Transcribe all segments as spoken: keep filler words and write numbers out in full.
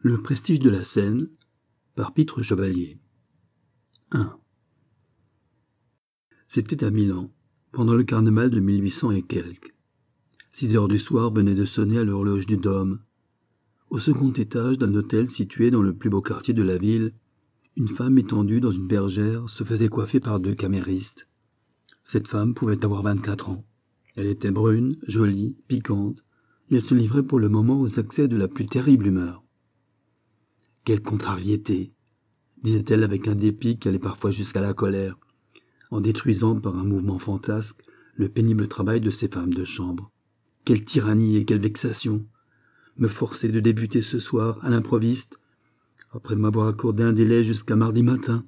Le prestige de la scène, par Pitre Chevalier. un. C'était à Milan, pendant le carnaval de mille huit cents et quelques. Six heures du soir venaient de sonner à l'horloge du Dôme. Au second étage d'un hôtel situé dans le plus beau quartier de la ville, une femme étendue dans une bergère se faisait coiffer par deux caméristes. Cette femme pouvait avoir vingt-quatre ans. Elle était brune, jolie, piquante, et elle se livrait pour le moment aux accès de la plus terrible humeur. « Quelle contrariété !» disait-elle avec un dépit qui allait parfois jusqu'à la colère, en détruisant par un mouvement fantasque le pénible travail de ces femmes de chambre. « Quelle tyrannie et quelle vexation ! Me forcer de débuter ce soir, à l'improviste, après m'avoir accordé un délai jusqu'à mardi matin.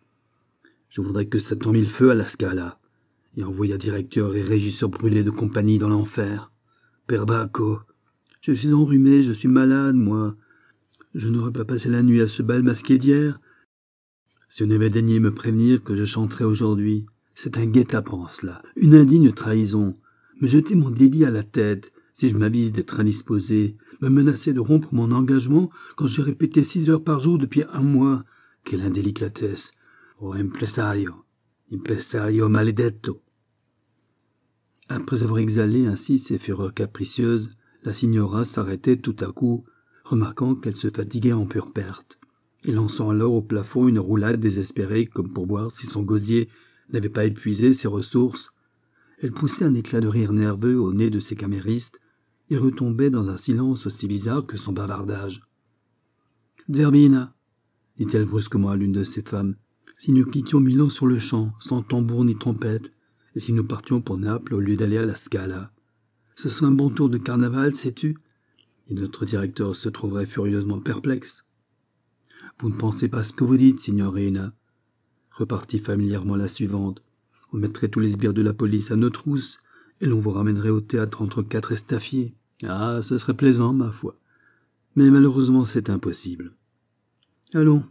Je voudrais que Satan mît le feu à la Scala, et envoya directeur et régisseur brûlés de compagnie dans l'enfer. Perbacco, je suis enrhumé, je suis malade, moi. Je n'aurais pas passé la nuit à ce bal masqué d'hier. Si on avait daigné me prévenir que je chanterais aujourd'hui, c'est un guet-apens, cela, une indigne trahison. Me jeter mon dédit à la tête, si je m'avise d'être indisposé, me menacer de rompre mon engagement quand j'ai répété six heures par jour depuis un mois. Quelle indélicatesse! Oh, impresario, impresario maledetto! Après avoir exhalé ainsi ses fureurs capricieuses, la signora s'arrêtait tout à coup, remarquant qu'elle se fatiguait en pure perte, et lançant alors au plafond une roulade désespérée comme pour voir si son gosier n'avait pas épuisé ses ressources. Elle poussait un éclat de rire nerveux au nez de ses caméristes et retombait dans un silence aussi bizarre que son bavardage. « Zerbina, dit-elle brusquement à l'une de ses femmes, si nous quittions Milan sur le champ, sans tambour ni trompette, et si nous partions pour Naples au lieu d'aller à la Scala, ce serait un bon tour de carnaval, sais-tu ? Et notre directeur se trouverait furieusement perplexe. »« Vous ne pensez pas ce que vous dites, signorina, » repartit familièrement la suivante. « On mettrait tous les sbires de la police à nos trousses, et l'on vous ramènerait au théâtre entre quatre estafiers. Ah, ce serait plaisant, ma foi. Mais malheureusement, c'est impossible. Allons,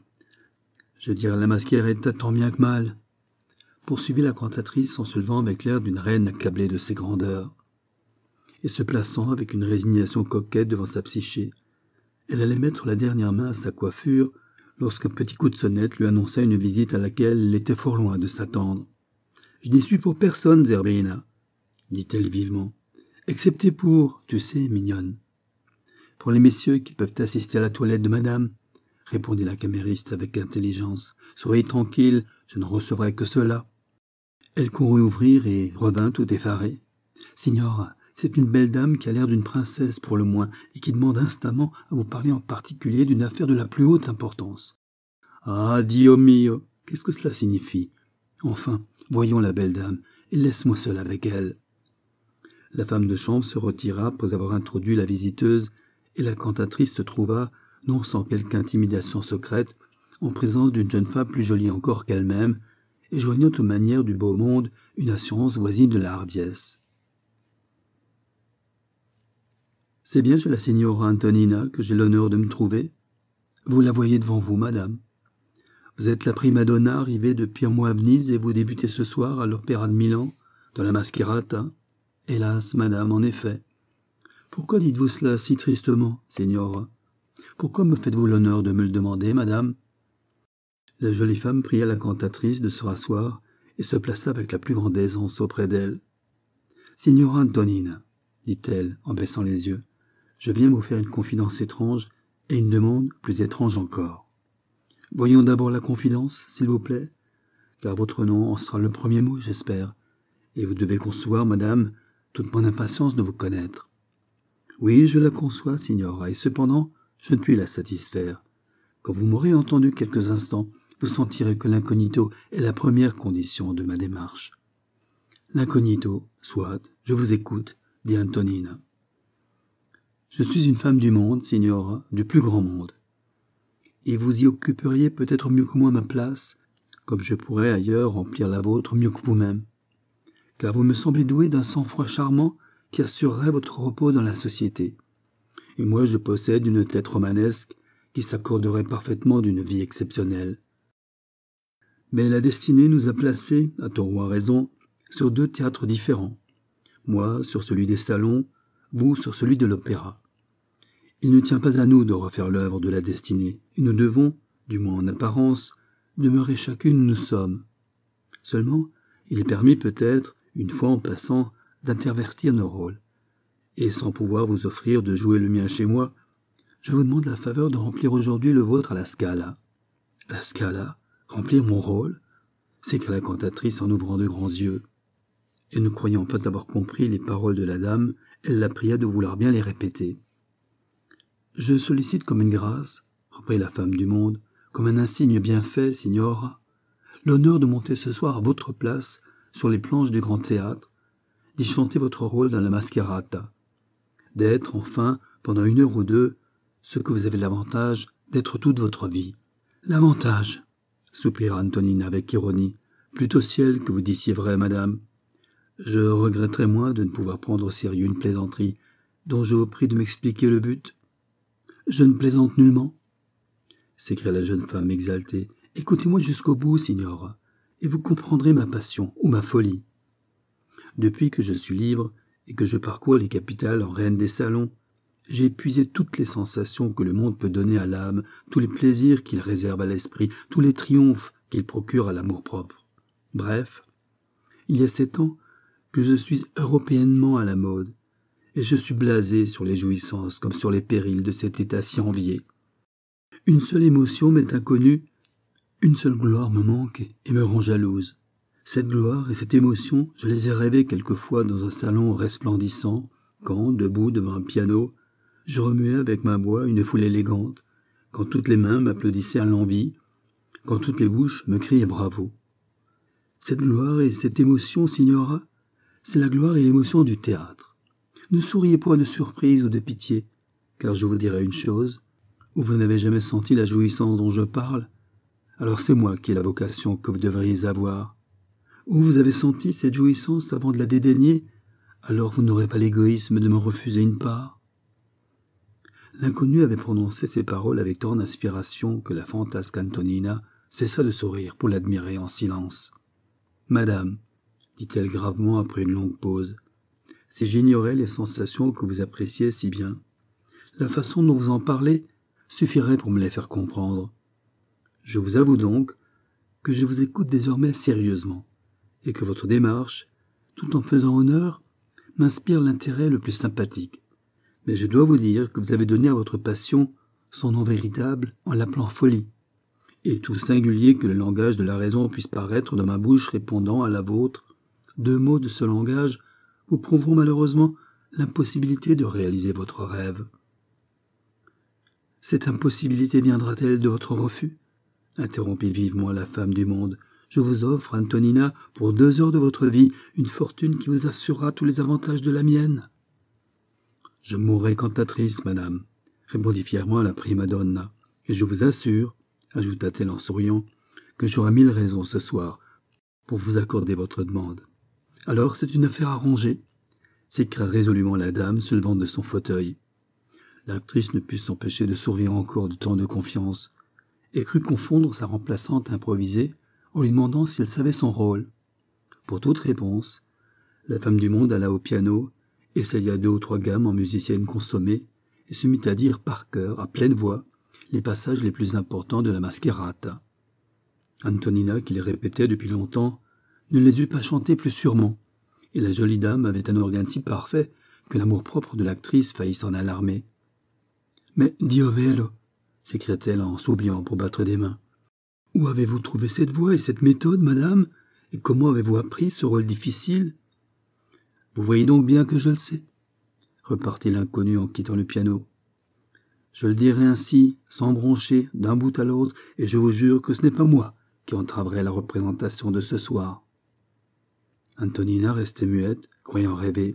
je dirais la mascheretta tant bien que mal, » poursuivit la cantatrice en se levant avec l'air d'une reine accablée de ses grandeurs, et se plaçant avec une résignation coquette devant sa psyché. Elle allait mettre la dernière main à sa coiffure lorsqu'un petit coup de sonnette lui annonça une visite à laquelle elle était fort loin de s'attendre. « Je n'y suis pour personne, Zerbina, » dit-elle vivement, « excepté pour, tu sais, mignonne. »« Pour les messieurs qui peuvent assister à la toilette de madame, » répondit la camériste avec intelligence. « Soyez tranquille, je ne recevrai que cela. » Elle courut ouvrir et revint tout effarée. « Signora, c'est une belle dame qui a l'air d'une princesse pour le moins et qui demande instamment à vous parler en particulier d'une affaire de la plus haute importance. »« Ah, Dio mio, qu'est-ce que cela signifie ? Enfin, voyons la belle dame et laisse-moi seul avec elle. » La femme de chambre se retira après avoir introduit la visiteuse et la cantatrice se trouva, non sans quelque intimidation secrète, en présence d'une jeune femme plus jolie encore qu'elle-même et joignant aux manières du beau monde une assurance voisine de la hardiesse. « C'est bien chez la signora Antonina que j'ai l'honneur de me trouver. Vous la voyez devant vous, madame. Vous êtes la prima donna arrivée depuis un mois à Venise et vous débutez ce soir à l'Opéra de Milan, dans la Mascherata. Hélas, madame, en effet. Pourquoi dites-vous cela si tristement, signora ? Pourquoi me faites-vous l'honneur de me le demander, madame ?» La jolie femme pria la cantatrice de se rasseoir et se plaça avec la plus grande aisance auprès d'elle. « Signora Antonina, » dit-elle en baissant les yeux, « je viens vous faire une confidence étrange et une demande plus étrange encore. Voyons d'abord la confidence, s'il vous plaît, car votre nom en sera le premier mot, j'espère, et vous devez concevoir, madame, toute mon impatience de vous connaître. Oui, je la conçois, signora, et cependant, je ne puis la satisfaire. Quand vous m'aurez entendu quelques instants, vous sentirez que l'incognito est la première condition de ma démarche. »« L'incognito, soit, je vous écoute, » dit Antonina. « Je suis une femme du monde, signora, du plus grand monde. Et vous y occuperiez peut-être mieux que moi ma place, comme je pourrais ailleurs remplir la vôtre mieux que vous-même. Car vous me semblez doué d'un sang-froid charmant qui assurerait votre repos dans la société. Et moi je possède une tête romanesque qui s'accorderait parfaitement d'une vie exceptionnelle. Mais la destinée nous a placés, à tort ou à raison, sur deux théâtres différents. Moi sur celui des salons, vous sur celui de l'opéra. Il ne tient pas à nous de refaire l'œuvre de la destinée, et nous devons, du moins en apparence, demeurer chacune où nous sommes. Seulement, il est permis peut-être, une fois en passant, d'intervertir nos rôles. Et sans pouvoir vous offrir de jouer le mien chez moi, je vous demande la faveur de remplir aujourd'hui le vôtre à la Scala. À la Scala, remplir mon rôle, s'écria la cantatrice en ouvrant de grands yeux. Et ne croyant pas avoir compris les paroles de la dame, elle la pria de vouloir bien les répéter. « Je sollicite comme une grâce, reprit la femme du monde, comme un insigne bien fait, signora, l'honneur de monter ce soir à votre place sur les planches du grand théâtre, d'y chanter votre rôle dans la mascherata, d'être, enfin, pendant une heure ou deux, ce que vous avez l'avantage d'être toute votre vie. »« L'avantage !» soupira Antonine avec ironie. « Plutôt ciel que vous disiez vrai, madame. Je regretterais moins de ne pouvoir prendre au sérieux une plaisanterie dont je vous prie de m'expliquer le but. »« Je ne plaisante nullement, » s'écria la jeune femme exaltée. « Écoutez-moi jusqu'au bout, signora, et vous comprendrez ma passion ou ma folie. Depuis que je suis libre et que je parcours les capitales en reine des salons, j'ai épuisé toutes les sensations que le monde peut donner à l'âme, tous les plaisirs qu'il réserve à l'esprit, tous les triomphes qu'il procure à l'amour-propre. Bref, il y a sept ans que je suis européennement à la mode, et je suis blasé sur les jouissances comme sur les périls de cet état si envié. Une seule émotion m'est inconnue, une seule gloire me manque et me rend jalouse. Cette gloire et cette émotion, je les ai rêvées quelquefois dans un salon resplendissant, quand, debout devant un piano, je remuais avec ma voix une foule élégante, quand toutes les mains m'applaudissaient à l'envi, quand toutes les bouches me criaient bravo. Cette gloire et cette émotion, signora, c'est la gloire et l'émotion du théâtre. Ne souriez point de surprise ou de pitié, car je vous dirai une chose, où vous n'avez jamais senti la jouissance dont je parle, alors c'est moi qui ai la vocation que vous devriez avoir. Où vous avez senti cette jouissance avant de la dédaigner, alors vous n'aurez pas l'égoïsme de me refuser une part. L'inconnu avait prononcé ces paroles avec tant d'inspiration que la fantasque Antonina cessa de sourire pour l'admirer en silence. « Madame, dit-elle gravement après une longue pause, si j'ignorais les sensations que vous appréciez si bien, la façon dont vous en parlez suffirait pour me les faire comprendre. Je vous avoue donc que je vous écoute désormais sérieusement, et que votre démarche, tout en faisant honneur, m'inspire l'intérêt le plus sympathique. Mais je dois vous dire que vous avez donné à votre passion son nom véritable en l'appelant folie. Et tout singulier que le langage de la raison puisse paraître dans ma bouche répondant à la vôtre, deux mots de ce langage vous prouveront malheureusement l'impossibilité de réaliser votre rêve. Cette impossibilité viendra-t-elle de votre refus ? Interrompit vivement la femme du monde. Je vous offre, Antonina, pour deux heures de votre vie, une fortune qui vous assurera tous les avantages de la mienne. Je mourrai cantatrice, madame, répondit fièrement la prima donna, et je vous assure, ajouta-t-elle en souriant, que j'aurai mille raisons ce soir pour vous accorder votre demande. Alors c'est une affaire arrangée, s'écria résolument la dame, se levant de son fauteuil. L'actrice ne put s'empêcher de sourire encore de tant de confiance, et crut confondre sa remplaçante improvisée en lui demandant si elle savait son rôle. Pour toute réponse, la femme du monde alla au piano, essaya deux ou trois gammes en musicienne consommée, et se mit à dire par cœur, à pleine voix, les passages les plus importants de la mascherata. Antonina, qui les répétait depuis longtemps, ne les eut pas chantés plus sûrement, et la jolie dame avait un organe si parfait que l'amour-propre de l'actrice faillit s'en alarmer. « Mais, Dio vero !» s'écria-t-elle en s'oubliant pour battre des mains. « Où avez-vous trouvé cette voix et cette méthode, madame, et comment avez-vous appris ce rôle difficile ?»« Vous voyez donc bien que je le sais, » repartit l'inconnu en quittant le piano. « Je le dirai ainsi, sans broncher, d'un bout à l'autre, et je vous jure que ce n'est pas moi qui entraverai la représentation de ce soir. » Antonina restait muette, croyant rêver.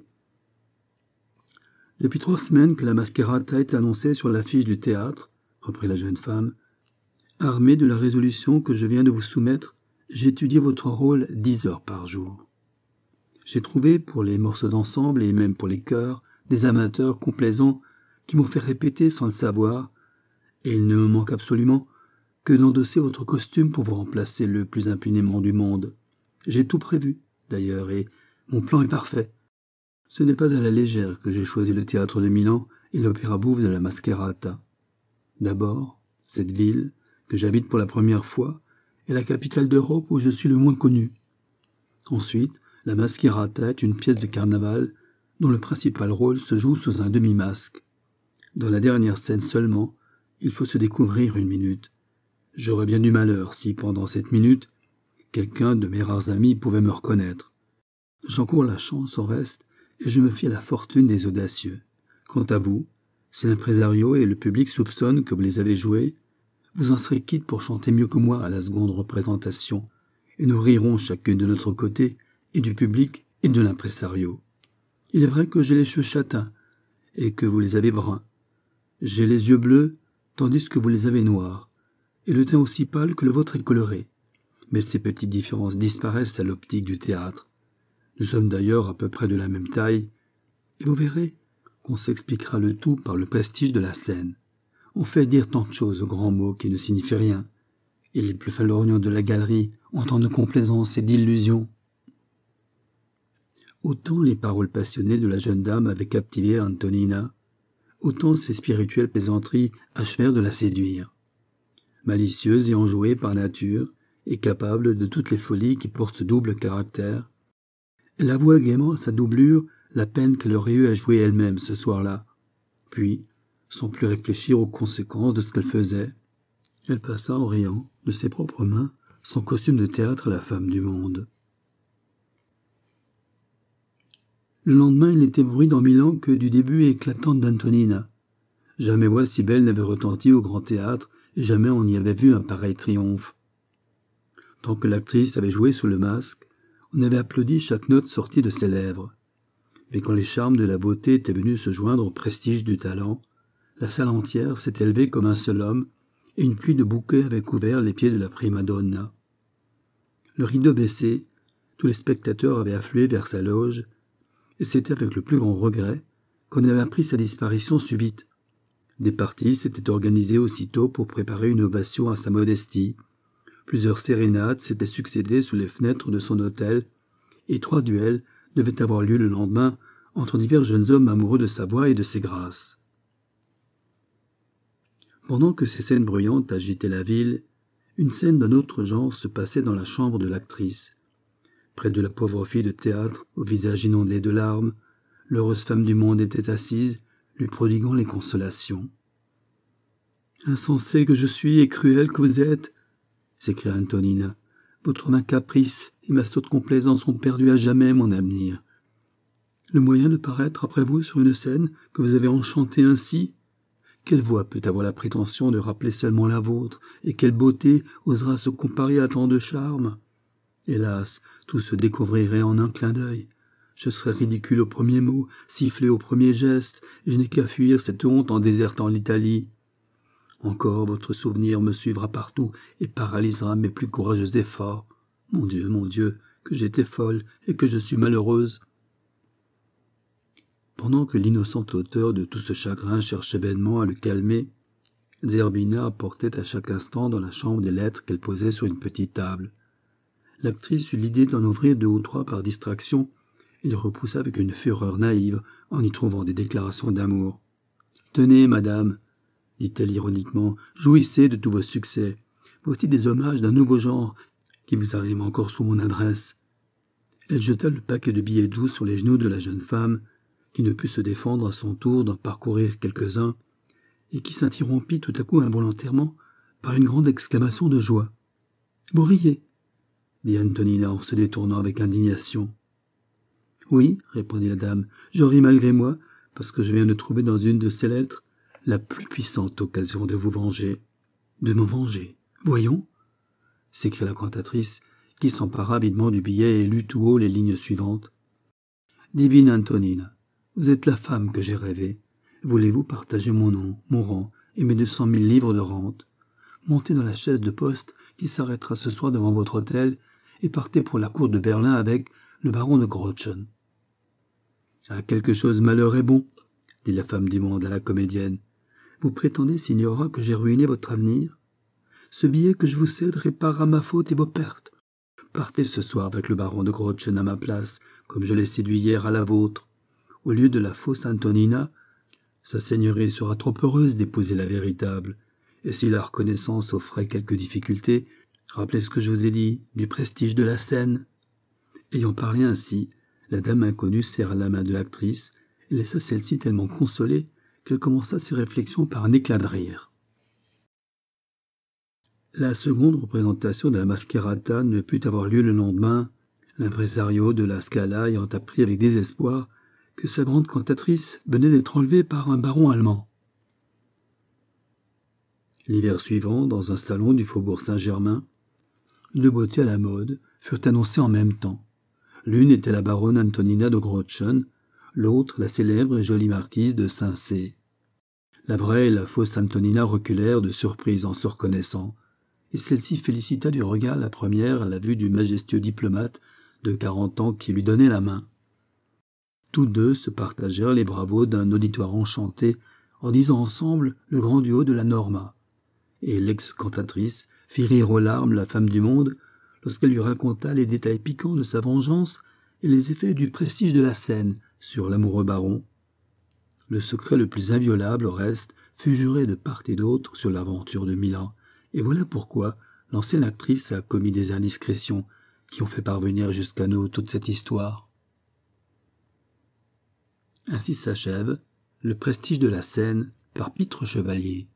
« Depuis trois semaines que la mascherata est annoncée sur l'affiche du théâtre, » reprit la jeune femme, « armée de la résolution que je viens de vous soumettre, j'étudie votre rôle dix heures par jour. J'ai trouvé, pour les morceaux d'ensemble et même pour les chœurs, des amateurs complaisants qui m'ont fait répéter sans le savoir, et il ne me manque absolument que d'endosser votre costume pour vous remplacer le plus impunément du monde. J'ai tout prévu, d'ailleurs, et mon plan est parfait. Ce n'est pas à la légère que j'ai choisi le théâtre de Milan et l'opéra bouffe de la Mascherata. D'abord, cette ville, que j'habite pour la première fois, est la capitale d'Europe où je suis le moins connu. Ensuite, la Mascherata est une pièce de carnaval dont le principal rôle se joue sous un demi-masque. Dans la dernière scène seulement, il faut se découvrir une minute. J'aurais bien du malheur si, pendant cette minute, quelqu'un de mes rares amis pouvait me reconnaître. J'encours la chance au reste, et je me fie à la fortune des audacieux. Quant à vous, si l'impresario et le public soupçonnent que vous les avez joués, vous en serez quitte pour chanter mieux que moi à la seconde représentation, et nous rirons chacune de notre côté, et du public et de l'impresario. Il est vrai que j'ai les cheveux châtains, et que vous les avez bruns. J'ai les yeux bleus, tandis que vous les avez noirs, et le teint aussi pâle que le vôtre est coloré. Mais ces petites différences disparaissent à l'optique du théâtre. Nous sommes d'ailleurs à peu près de la même taille, et vous verrez qu'on s'expliquera le tout par le prestige de la scène. On fait dire tant de choses aux grands mots qui ne signifient rien, et les plus falorions de la galerie ont tant de complaisance et d'illusions. Autant les paroles passionnées de la jeune dame avaient captivé Antonina, autant ses spirituelles plaisanteries achevèrent de la séduire. Malicieuse et enjouée par nature, et capable de toutes les folies qui portent ce double caractère, elle avoua gaiement à sa doublure la peine qu'elle aurait eue à jouer elle-même ce soir-là. Puis, sans plus réfléchir aux conséquences de ce qu'elle faisait, elle passa en riant, de ses propres mains, son costume de théâtre à la femme du monde. Le lendemain, il n'était bruit dans Milan que du début éclatant d'Antonina. Jamais voix si belle n'avait retenti au grand théâtre, et jamais on n'y avait vu un pareil triomphe. Tant que l'actrice avait joué sous le masque, on avait applaudi chaque note sortie de ses lèvres. Mais quand les charmes de la beauté étaient venus se joindre au prestige du talent, la salle entière s'est élevée comme un seul homme, et une pluie de bouquets avait couvert les pieds de la prima donna. Le rideau baissé, tous les spectateurs avaient afflué vers sa loge, et c'était avec le plus grand regret qu'on avait appris sa disparition subite. Des parties s'étaient organisées aussitôt pour préparer une ovation à sa modestie. Plusieurs sérénades s'étaient succédé sous les fenêtres de son hôtel, et trois duels devaient avoir lieu le lendemain entre divers jeunes hommes amoureux de sa voix et de ses grâces. Pendant que ces scènes bruyantes agitaient la ville, une scène d'un autre genre se passait dans la chambre de l'actrice. Près de la pauvre fille de théâtre, au visage inondé de larmes, l'heureuse femme du monde était assise, lui prodiguant les consolations. « Insensée que je suis et cruelle que vous êtes !» s'écria Antonina. « Votre main caprice et ma sotte complaisance ont perdu à jamais mon avenir. Le moyen de paraître après vous sur une scène que vous avez enchantée ainsi, quelle voix peut avoir la prétention de rappeler seulement la vôtre, et quelle beauté osera se comparer à tant de charmes? Hélas, tout se découvrirait en un clin d'œil. Je serais ridicule au premier mot, sifflé au premier geste, et je n'ai qu'à fuir cette honte en désertant l'Italie. Encore votre souvenir me suivra partout et paralysera mes plus courageux efforts. Mon Dieu, mon Dieu, que j'étais folle et que je suis malheureuse. » Pendant que l'innocente auteur de tout ce chagrin cherchait vainement à le calmer, Zerbina apportait à chaque instant dans la chambre des lettres qu'elle posait sur une petite table. L'actrice eut l'idée d'en ouvrir deux ou trois par distraction, et les repoussa avec une fureur naïve en y trouvant des déclarations d'amour. « Tenez, madame, dit-elle ironiquement, jouissez de tous vos succès. Voici des hommages d'un nouveau genre qui vous arrivent encore sous mon adresse. » Elle jeta le paquet de billets doux sur les genoux de la jeune femme, qui ne put se défendre à son tour d'en parcourir quelques-uns, et qui s'interrompit tout à coup involontairement par une grande exclamation de joie. « Vous riez » dit Antonina en se détournant avec indignation. « Oui, répondit la dame, je ris malgré moi, parce que je viens de trouver dans une de ces lettres la plus puissante occasion de vous venger. »« De me venger, voyons » s'écria la cantatrice, qui s'empara avidement du billet et lut tout haut les lignes suivantes. « Divine Antonina, vous êtes la femme que j'ai rêvée. Voulez-vous partager mon nom, mon rang et mes deux cent mille livres de rente? Montez dans la chaise de poste qui s'arrêtera ce soir devant votre hôtel et partez pour la cour de Berlin avec le baron de Grotchen. »« À quelque chose malheur est bon, » dit la femme du monde à la comédienne. « Vous prétendez, signora, que j'ai ruiné votre avenir? Ce billet que je vous cède réparera ma faute et vos pertes. Partez ce soir avec le baron de Grotchen à ma place, comme je l'ai séduit hier à la vôtre. Au lieu de la fausse Antonina, Sa seigneurie sera trop heureuse d'épouser la véritable, et si la reconnaissance offrait quelques difficultés, rappelez ce que je vous ai dit, du prestige de la scène. » Ayant parlé ainsi, la dame inconnue serra la main de l'actrice et laissa celle-ci tellement consolée qu'elle commença ses réflexions par un éclat de rire. La seconde représentation de la Mascherata ne put avoir lieu le lendemain, l'impresario de la Scala ayant appris avec désespoir que sa grande cantatrice venait d'être enlevée par un baron allemand. L'hiver suivant, dans un salon du faubourg Saint-Germain, deux beautés à la mode furent annoncées en même temps. L'une était la baronne Antonina de Grotchen, l'autre la célèbre et jolie marquise de Saint-Cé. La vraie et la fausse Antonina reculèrent de surprise en se reconnaissant, et celle-ci félicita du regard la première à la vue du majestueux diplomate de quarante ans qui lui donnait la main. Tous deux se partagèrent les bravos d'un auditoire enchanté en disant ensemble le grand duo de la Norma, et l'ex-cantatrice fit rire aux larmes la femme du monde lorsqu'elle lui raconta les détails piquants de sa vengeance et les effets du prestige de la scène sur l'amoureux baron. Le secret le plus inviolable, au reste, fut juré de part et d'autre sur l'aventure de Milan, et voilà pourquoi l'ancienne actrice a commis des indiscrétions qui ont fait parvenir jusqu'à nous toute cette histoire. Ainsi s'achève Le prestige de la scène par Pitre Chevalier.